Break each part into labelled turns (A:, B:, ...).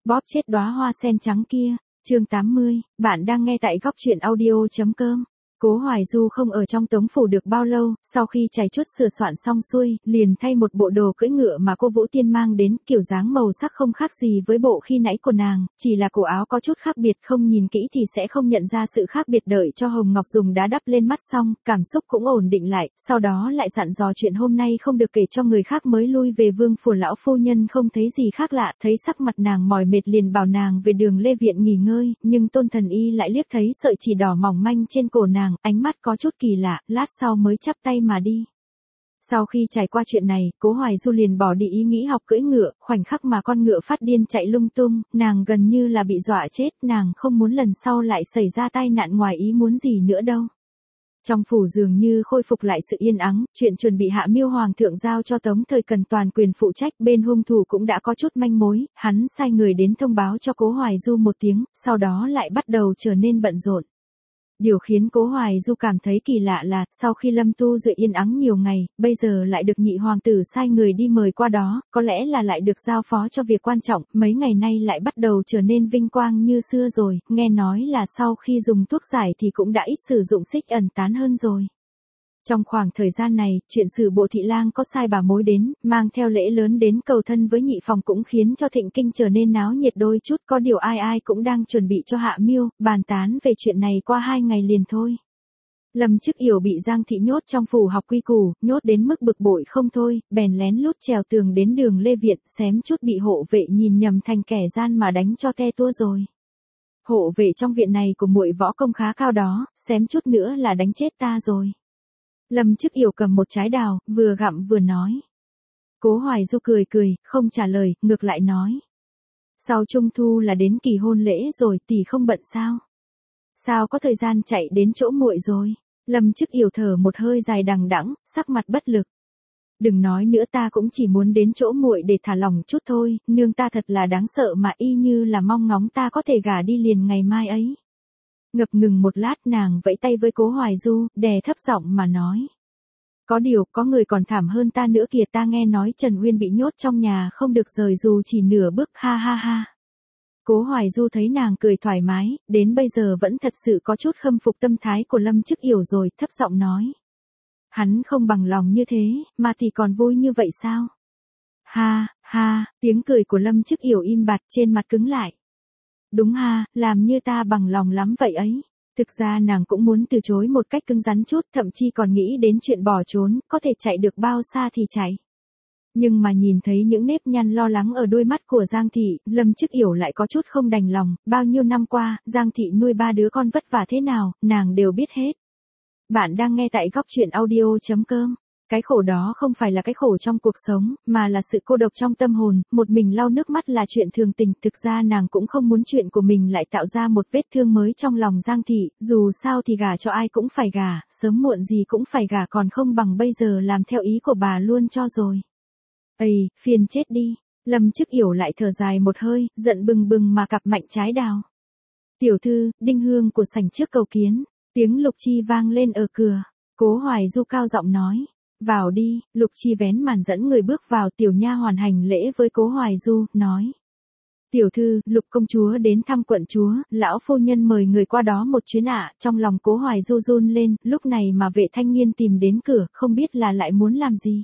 A: Bóp chết đóa hoa sen trắng kia, chương 80, bạn đang nghe tại góc truyện audio.com. Cố Hoài Du không ở trong Tống Phủ được bao lâu, sau khi trải chuốt sửa soạn xong xuôi, liền thay một bộ đồ cưỡi ngựa mà cô Vũ Tiên mang đến, kiểu dáng màu sắc không khác gì với bộ khi nãy của nàng, chỉ là cổ áo có chút khác biệt, không nhìn kỹ thì sẽ không nhận ra sự khác biệt. Đợi cho Hồng Ngọc dùng đá đắp lên mắt xong, cảm xúc cũng ổn định lại, sau đó lại dặn dò chuyện hôm nay không được kể cho người khác mới lui về Vương Phủ. Lão phu nhân không thấy gì khác lạ, thấy sắc mặt nàng mỏi mệt liền bảo nàng về Đường Lê Viện nghỉ ngơi, nhưng Tôn Thần Y lại liếc thấy sợi chỉ đỏ mỏng manh trên cổ nàng, ánh mắt có chút kỳ lạ, lát sau mới chắp tay mà đi. Sau khi trải qua chuyện này, Cố Hoài Du liền bỏ đi ý nghĩ học cưỡi ngựa, khoảnh khắc mà con ngựa phát điên chạy lung tung, nàng gần như là bị dọa chết, nàng không muốn lần sau lại xảy ra tai nạn ngoài ý muốn gì nữa đâu. Trong phủ dường như khôi phục lại sự yên ắng, chuyện chuẩn bị hạ miêu hoàng thượng giao cho Tống Thời Cần toàn quyền phụ trách, bên hung thủ cũng đã có chút manh mối, hắn sai người đến thông báo cho Cố Hoài Du một tiếng, sau đó lại bắt đầu trở nên bận rộn. Điều khiến Cố Hoài Du cảm thấy kỳ lạ là, sau khi Lâm Tu Duệ yên ắng nhiều ngày, bây giờ lại được nhị hoàng tử sai người đi mời qua đó, có lẽ là lại được giao phó cho việc quan trọng, mấy ngày nay lại bắt đầu trở nên vinh quang như xưa rồi, nghe nói là sau khi dùng thuốc giải thì cũng đã ít sử dụng xích ẩn tán hơn rồi. Trong khoảng thời gian này, chuyện Sử Bộ thị lang có sai bà mối đến, mang theo lễ lớn đến cầu thân với nhị phòng cũng khiến cho Thịnh Kinh trở nên náo nhiệt đôi chút, có điều ai ai cũng đang chuẩn bị cho hạ miêu, bàn tán về chuyện này qua 2 ngày liền thôi. Lâm Chức Yểu bị Giang Thị nhốt trong phủ học quy củ, nhốt đến mức bực bội không thôi, bèn lén lút trèo tường đến Đường Lê Viện, xém chút bị hộ vệ nhìn nhầm thành kẻ gian mà đánh cho te tua rồi. Hộ vệ trong viện này của muội võ công khá cao đó, xém chút nữa là đánh chết ta rồi. Lâm Chức Yểu cầm một trái đào, vừa gặm vừa nói. Cố Hoài Du cười cười, không trả lời, ngược lại nói. Sau Trung Thu là đến kỳ hôn lễ rồi, tỷ không bận sao? Sao có thời gian chạy đến chỗ muội rồi? Lâm Chức Yểu thở một hơi dài đằng đẵng, sắc mặt bất lực. Đừng nói nữa, ta cũng chỉ muốn đến chỗ muội để thả lỏng chút thôi, nương ta thật là đáng sợ mà y như là mong ngóng ta có thể gả đi liền ngày mai ấy. Ngập ngừng một lát, nàng vẫy tay với Cố Hoài Du, đè thấp giọng mà nói. Có điều, có người còn thảm hơn ta nữa kìa, ta nghe nói Trần Uyên bị nhốt trong nhà không được rời dù chỉ nửa bước, ha ha ha. Cố Hoài Du thấy nàng cười thoải mái, đến bây giờ vẫn thật sự có chút khâm phục tâm thái của Lâm Chức Yểu rồi, thấp giọng nói. Hắn không bằng lòng như thế, mà thì còn vui như vậy sao? Ha, ha, tiếng cười của Lâm Chức Yểu im bặt, trên mặt cứng lại. Đúng ha, làm như ta bằng lòng lắm vậy ấy. Thực ra nàng cũng muốn từ chối một cách cứng rắn chút, thậm chí còn nghĩ đến chuyện bỏ trốn, có thể chạy được bao xa thì chạy. Nhưng mà nhìn thấy những nếp nhăn lo lắng ở đôi mắt của Giang Thị, Lâm Chức Yểu lại có chút không đành lòng, bao nhiêu năm qua, Giang Thị nuôi 3 đứa con vất vả thế nào, nàng đều biết hết. Bạn đang nghe tại góc truyện audio.com. Cái khổ đó không phải là cái khổ trong cuộc sống, mà là sự cô độc trong tâm hồn, một mình lau nước mắt là chuyện thường tình. Thực ra nàng cũng không muốn chuyện của mình lại tạo ra một vết thương mới trong lòng Giang Thị, dù sao thì gả cho ai cũng phải gả, sớm muộn gì cũng phải gả, còn không bằng bây giờ làm theo ý của bà luôn cho rồi. Ây, phiền chết đi. Lâm Chức Yểu lại thở dài một hơi, giận bừng bừng mà cặp mạnh trái đào. Tiểu thư, Đinh Hương của sảnh trước cầu kiến. Tiếng Lục Chi vang lên ở cửa. Cố Hoài Du cao giọng nói. Vào đi. Lục Chi vén màn dẫn người bước vào, tiểu nha hoàn hành lễ với Cố Hoài Du, nói. Tiểu thư, Lục công chúa đến thăm quận chúa, lão phu nhân mời người qua đó một chuyến ạ. Trong lòng Cố Hoài Du run lên, lúc này mà Vệ Thanh Nghiên tìm đến cửa, không biết là lại muốn làm gì.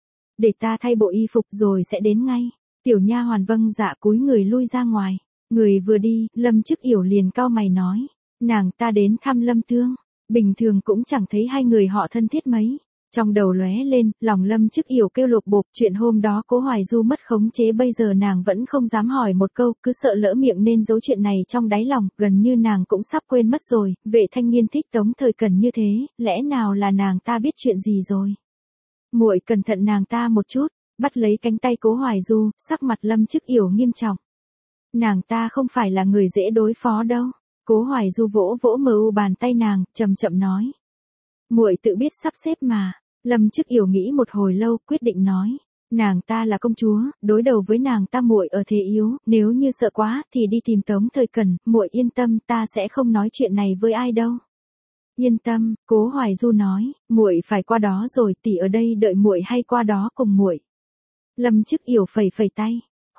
A: Để ta thay bộ y phục rồi sẽ đến ngay. Tiểu nha hoàn vâng dạ cúi người lui ra ngoài. Người vừa đi, Lâm Chức Yểu liền cau mày nói. Nàng ta đến thăm Lâm Thương, bình thường cũng chẳng thấy hai người họ thân thiết mấy. Trong đầu lóe lên, lòng Lâm Chức Yểu kêu lộp bộp, chuyện hôm đó Cố Hoài Du mất khống chế, bây giờ nàng vẫn không dám hỏi một câu, cứ sợ lỡ miệng nên giấu chuyện này trong đáy lòng, gần như nàng cũng sắp quên mất rồi. Vệ Thanh Nghiên thích Tống Thời Cần như thế, lẽ nào là nàng ta biết chuyện gì rồi? Muội cẩn thận nàng ta một chút. Bắt lấy cánh tay Cố Hoài Du, sắc mặt Lâm Chức Yểu nghiêm trọng. Nàng ta không phải là người dễ đối phó đâu. Cố Hoài Du vỗ vỗ bàn tay nàng, chậm chậm nói. Muội tự biết sắp xếp mà. Lâm Chức Yểu nghĩ một hồi lâu, quyết định nói. Nàng ta là công chúa, đối đầu với nàng ta muội ở thế yếu, nếu như sợ quá thì đi tìm Tống Thời Cần, muội yên tâm, ta sẽ không nói chuyện này với ai đâu. Yên tâm, Cố Hoài Du nói, muội phải qua đó rồi, tỷ ở đây đợi muội hay qua đó cùng muội. Lâm Chức Yểu phẩy phẩy tay.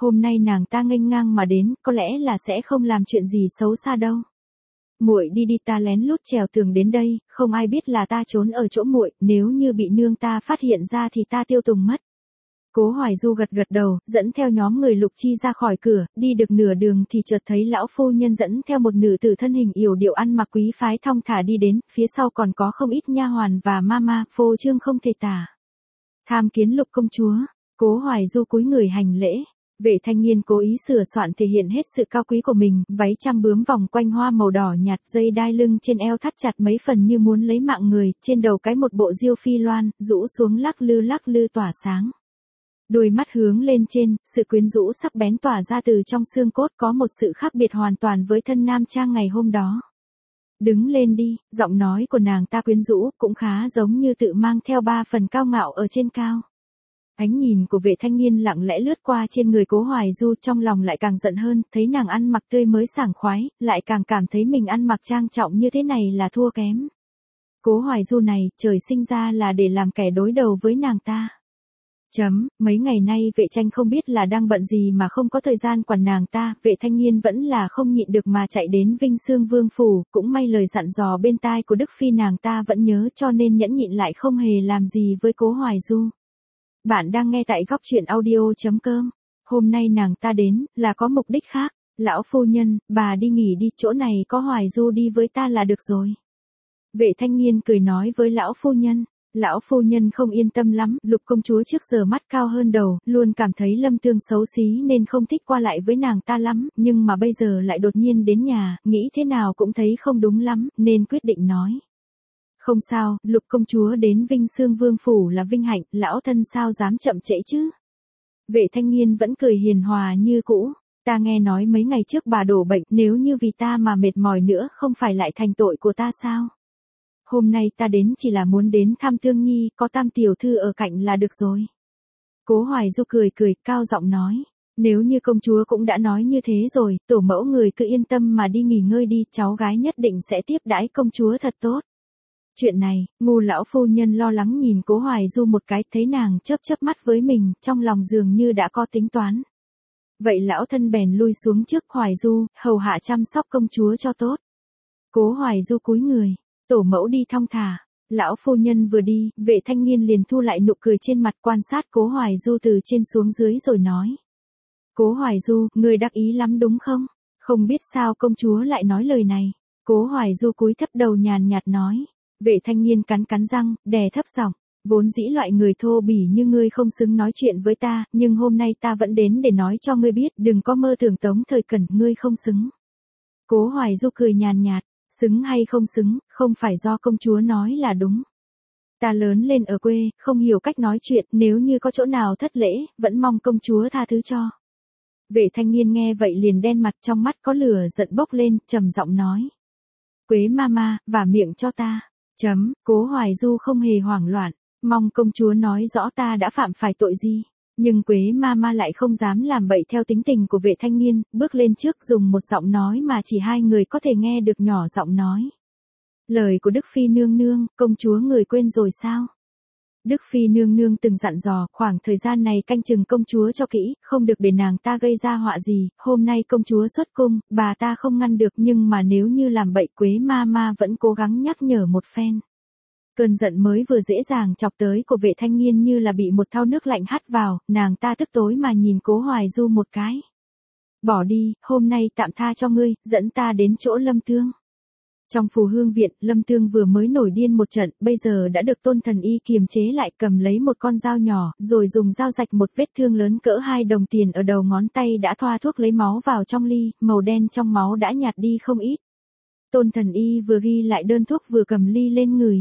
A: Hôm nay nàng ta nghênh ngang mà đến, có lẽ là sẽ không làm chuyện gì xấu xa đâu. Muội đi đi, ta lén lút trèo tường đến đây, không ai biết là ta trốn ở chỗ muội, nếu như bị nương ta phát hiện ra thì ta tiêu tùng mất. Cố Hoài Du gật gật đầu, dẫn theo nhóm người Lục Chi ra khỏi cửa, đi được nửa đường thì chợt thấy lão phu nhân dẫn theo một nữ tử thân hình yểu điệu ăn mặc quý phái thong thả đi đến, phía sau còn có không ít nha hoàn và mama, phô trương không thể tả. Tham kiến Lục công chúa. Cố Hoài Du cúi người hành lễ. Vệ Thanh Nghiên cố ý sửa soạn thể hiện hết sự cao quý của mình, váy trăm bướm vòng quanh hoa màu đỏ nhạt, dây đai lưng trên eo thắt chặt mấy phần như muốn lấy mạng người, trên đầu cái một bộ diêu phi loan, rũ xuống lắc lư tỏa sáng. Đôi mắt hướng lên trên, sự quyến rũ sắc bén tỏa ra từ trong xương cốt, có một sự khác biệt hoàn toàn với thân nam trang ngày hôm đó. Đứng lên đi, giọng nói của nàng ta quyến rũ, cũng khá giống như tự mang theo 3 phần cao ngạo ở trên cao. Ánh nhìn của Vệ Thanh Nghiên lặng lẽ lướt qua trên người Cố Hoài Du, trong lòng lại càng giận hơn, thấy nàng ăn mặc tươi mới sảng khoái, lại càng cảm thấy mình ăn mặc trang trọng như thế này là thua kém. Cố Hoài Du này, trời sinh ra là để làm kẻ đối đầu với nàng ta. Mấy ngày nay Vệ Tranh không biết là đang bận gì mà không có thời gian quản nàng ta, Vệ Thanh Nghiên vẫn là không nhịn được mà chạy đến Vinh Xương Vương phủ, cũng may lời dặn dò bên tai của Đức Phi nàng ta vẫn nhớ, cho nên nhẫn nhịn lại không hề làm gì với Cố Hoài Du. Bạn đang nghe tại góc truyện audio.com. Hôm nay nàng ta đến, là có mục đích khác. Lão phu nhân, bà đi nghỉ đi, chỗ này có Hoài Du đi với ta là được rồi. Vệ Thanh Nghiên cười nói với lão phu nhân. Lão phu nhân không yên tâm lắm, Lục công chúa trước giờ mắt cao hơn đầu, luôn cảm thấy Lâm Tương xấu xí nên không thích qua lại với nàng ta lắm, nhưng mà bây giờ lại đột nhiên đến nhà, nghĩ thế nào cũng thấy không đúng lắm, nên quyết định nói. Không sao, Lục công chúa đến Vinh Xương Vương phủ là vinh hạnh, lão thân sao dám chậm trễ chứ. Vệ Thanh Nghiên vẫn cười hiền hòa như cũ. Ta nghe nói mấy ngày trước bà đổ bệnh, nếu như vì ta mà mệt mỏi nữa không phải lại thành tội của ta sao? Hôm nay ta đến chỉ là muốn đến thăm Thương Nhi, có Tam tiểu thư ở cạnh là được rồi. Cố Hoài Du cười cao giọng nói. Nếu như công chúa cũng đã nói như thế rồi, tổ mẫu người cứ yên tâm mà đi nghỉ ngơi đi, cháu gái nhất định sẽ tiếp đãi công chúa thật tốt. Chuyện này, Ngu lão phu nhân lo lắng nhìn Cố Hoài Du một cái, thấy nàng chớp mắt với mình, trong lòng dường như đã có tính toán. Vậy lão thân bèn lui xuống trước Hoài Du, hầu hạ chăm sóc công chúa cho tốt. Cố Hoài Du cúi người, tổ mẫu đi thong thả. Lão phu nhân vừa đi, Vệ Thanh Nghiên liền thu lại nụ cười trên mặt, quan sát Cố Hoài Du từ trên xuống dưới rồi nói. Cố Hoài Du, người đắc ý lắm đúng không? Không biết sao công chúa lại nói lời này. Cố Hoài Du cúi thấp đầu nhàn nhạt nói. Vệ Thanh Nghiên cắn răng, đè thấp giọng, vốn dĩ loại người thô bỉ như ngươi không xứng nói chuyện với ta, nhưng hôm nay ta vẫn đến để nói cho ngươi biết, đừng có mơ tưởng Tống Thời Cẩn, ngươi không xứng. Cố Hoài Du cười nhàn nhạt, xứng hay không xứng, không phải do công chúa nói là đúng. Ta lớn lên ở quê, không hiểu cách nói chuyện, nếu như có chỗ nào thất lễ, vẫn mong công chúa tha thứ cho. Vệ Thanh Nghiên nghe vậy liền đen mặt, trong mắt có lửa giận bốc lên, trầm giọng nói. Quế mama, vả miệng cho ta. Cố Hoài Du không hề hoảng loạn, mong công chúa nói rõ ta đã phạm phải tội gì. Nhưng Quế mama lại không dám làm bậy theo tính tình của Vệ Thanh Nghiên, bước lên trước dùng một giọng nói mà chỉ hai người có thể nghe được, nhỏ giọng nói. Lời của Đức Phi nương nương, công chúa người quên rồi sao? Đức Phi nương nương từng dặn dò, khoảng thời gian này canh chừng công chúa cho kỹ, không được để nàng ta gây ra họa gì, hôm nay công chúa xuất cung, bà ta không ngăn được, nhưng mà nếu như làm bậy, Quế mama vẫn cố gắng nhắc nhở một phen. Cơn giận mới vừa dễ dàng chọc tới của Vệ Thanh Nghiên như là bị một thau nước lạnh hắt vào, nàng ta tức tối mà nhìn Cố Hoài Du một cái. Bỏ đi, hôm nay tạm tha cho ngươi, dẫn ta đến chỗ Lâm Tương. Trong Phù Hương viện, Lâm Tương vừa mới nổi điên một trận, bây giờ đã được Tôn Thần Y kiềm chế lại, cầm lấy một con dao nhỏ, rồi dùng dao rạch một vết thương lớn cỡ 2 đồng tiền ở đầu ngón tay, đã thoa thuốc lấy máu vào trong ly, màu đen trong máu đã nhạt đi không ít. Tôn Thần Y vừa ghi lại đơn thuốc vừa cầm ly lên ngửi.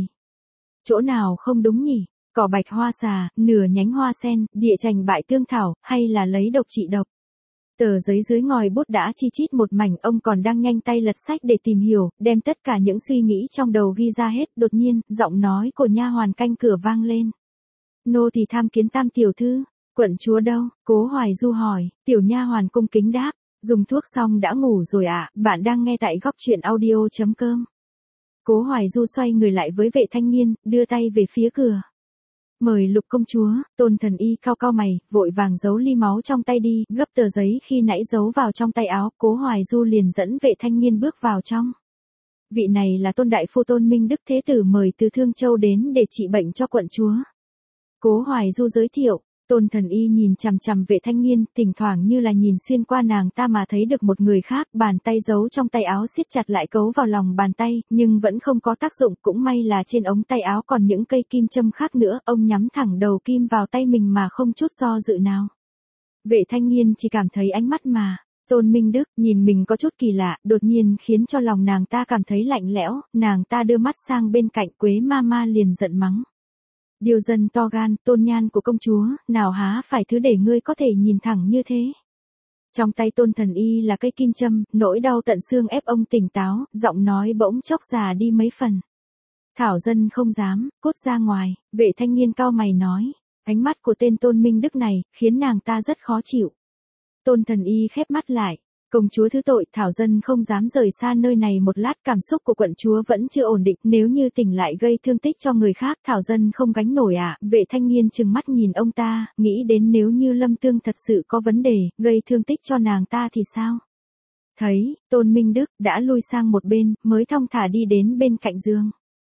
A: Chỗ nào không đúng nhỉ? Cỏ bạch hoa xà, nửa nhánh hoa sen, địa chành bại tương thảo, hay là lấy độc trị độc? Tờ giấy dưới ngòi bút đã chi chít một mảnh, ông còn đang nhanh tay lật sách để tìm hiểu, đem tất cả những suy nghĩ trong đầu ghi ra hết. Đột nhiên, giọng nói của nha hoàn canh cửa vang lên. Nô tỳ tham kiến Tam tiểu thư. Quận chúa đâu? Cố Hoài Du hỏi. Tiểu nha hoàn cung kính đáp. Dùng thuốc xong đã ngủ rồi ạ. Bạn đang nghe tại góc truyện audio.com. Cố Hoài Du xoay người lại với Vệ Thanh Nghiên, đưa tay về phía cửa. Mời Lục công chúa. Tôn Thần Y cau cau mày, vội vàng giấu ly máu trong tay đi, gấp tờ giấy khi nãy giấu vào trong tay áo, Cố Hoài Du liền dẫn Vệ Thanh Nghiên bước vào trong. Vị này là Tôn đại phu Tôn Minh Đức Thế tử mời từ Thương Châu đến để trị bệnh cho quận chúa. Cố Hoài Du giới thiệu. Tôn Thần Y nhìn chằm chằm Vệ Thanh Nghiên, thỉnh thoảng như là nhìn xuyên qua nàng ta mà thấy được một người khác, bàn tay giấu trong tay áo siết chặt lại cấu vào lòng bàn tay, nhưng vẫn không có tác dụng, cũng may là trên ống tay áo còn những cây kim châm khác nữa, ông nhắm thẳng đầu kim vào tay mình mà không chút do dự nào. Vệ Thanh Nghiên chỉ cảm thấy ánh mắt mà Tôn Minh Đức nhìn mình có chút kỳ lạ, đột nhiên khiến cho lòng nàng ta cảm thấy lạnh lẽo, nàng ta đưa mắt sang bên cạnh, Quế Mama liền giận mắng. Điều dân to gan, tôn nhan của công chúa, nào há phải thứ để ngươi có thể nhìn thẳng như thế. Trong tay Tôn Thần Y là cây kim châm, nỗi đau tận xương ép ông tỉnh táo, giọng nói bỗng chốc già đi mấy phần. Thảo dân không dám, cút ra ngoài, Vệ Thanh Nghiên cau mày nói. Ánh mắt của tên Tôn Minh Đức này, khiến nàng ta rất khó chịu. Tôn Thần Y khép mắt lại. Công chúa thứ tội, Thảo dân không dám rời xa nơi này một lát, cảm xúc của quận chúa vẫn chưa ổn định, nếu như tỉnh lại gây thương tích cho người khác, Thảo dân không gánh nổi ạ. Vệ Thanh Nghiên trừng mắt nhìn ông ta, nghĩ đến nếu như Lâm Tương thật sự có vấn đề, gây thương tích cho nàng ta thì sao? Thấy, Tôn Minh Đức đã lui sang một bên, mới thong thả đi đến bên cạnh giường.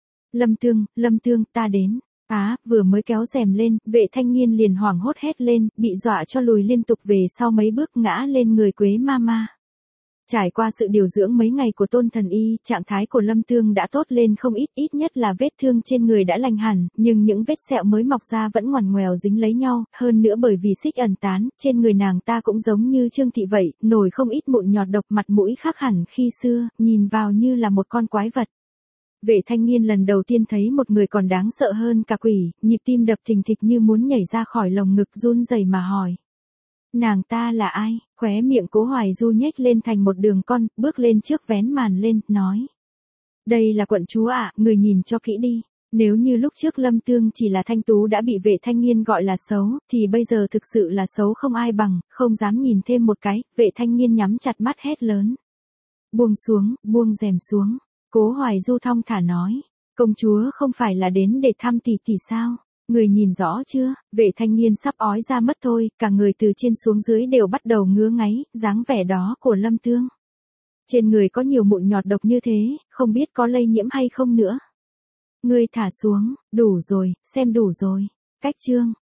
A: Lâm Tương, ta đến. Vừa mới kéo rèm lên, Vệ Thanh Nghiên liền hoảng hốt hét lên, bị dọa cho lùi liên tục về sau mấy bước, ngã lên người Quế Mama. Trải qua sự điều dưỡng mấy ngày của Tôn Thần Y, trạng thái của Lâm Tương đã tốt lên không ít, ít nhất là vết thương trên người đã lành hẳn, nhưng những vết sẹo mới mọc ra vẫn ngoằn ngoèo dính lấy nhau, hơn nữa bởi vì xích ẩn tán, trên người nàng ta cũng giống như Trương Thị vậy, nổi không ít mụn nhọt độc, mặt mũi khác hẳn khi xưa, nhìn vào như là một con quái vật. Vệ Thanh Nghiên lần đầu tiên thấy một người còn đáng sợ hơn cả quỷ, nhịp tim đập thình thịch như muốn nhảy ra khỏi lồng ngực, run rẩy mà hỏi. Nàng ta là ai? Khóe miệng Cố Hoài Du nhếch lên thành một đường cong, bước lên trước vén màn lên, nói. Đây là quận chúa ạ, người nhìn cho kỹ đi. Nếu như lúc trước Lâm Tương chỉ là thanh tú đã bị Vệ Thanh Nghiên gọi là xấu, thì bây giờ thực sự là xấu không ai bằng, không dám nhìn thêm một cái, Vệ Thanh Nghiên nhắm chặt mắt hét lớn. Buông rèm xuống. Cố Hoài Du thong thả nói, công chúa không phải là đến để thăm tỷ tỷ sao? Người nhìn rõ chưa? Vệ Thanh Nghiên sắp ói ra mất thôi, cả người từ trên xuống dưới đều bắt đầu ngứa ngáy, dáng vẻ đó của Lâm Tương. Trên người có nhiều mụn nhọt độc như thế, không biết có lây nhiễm hay không nữa. Ngươi thả xuống, đủ rồi, xem đủ rồi. Cách chương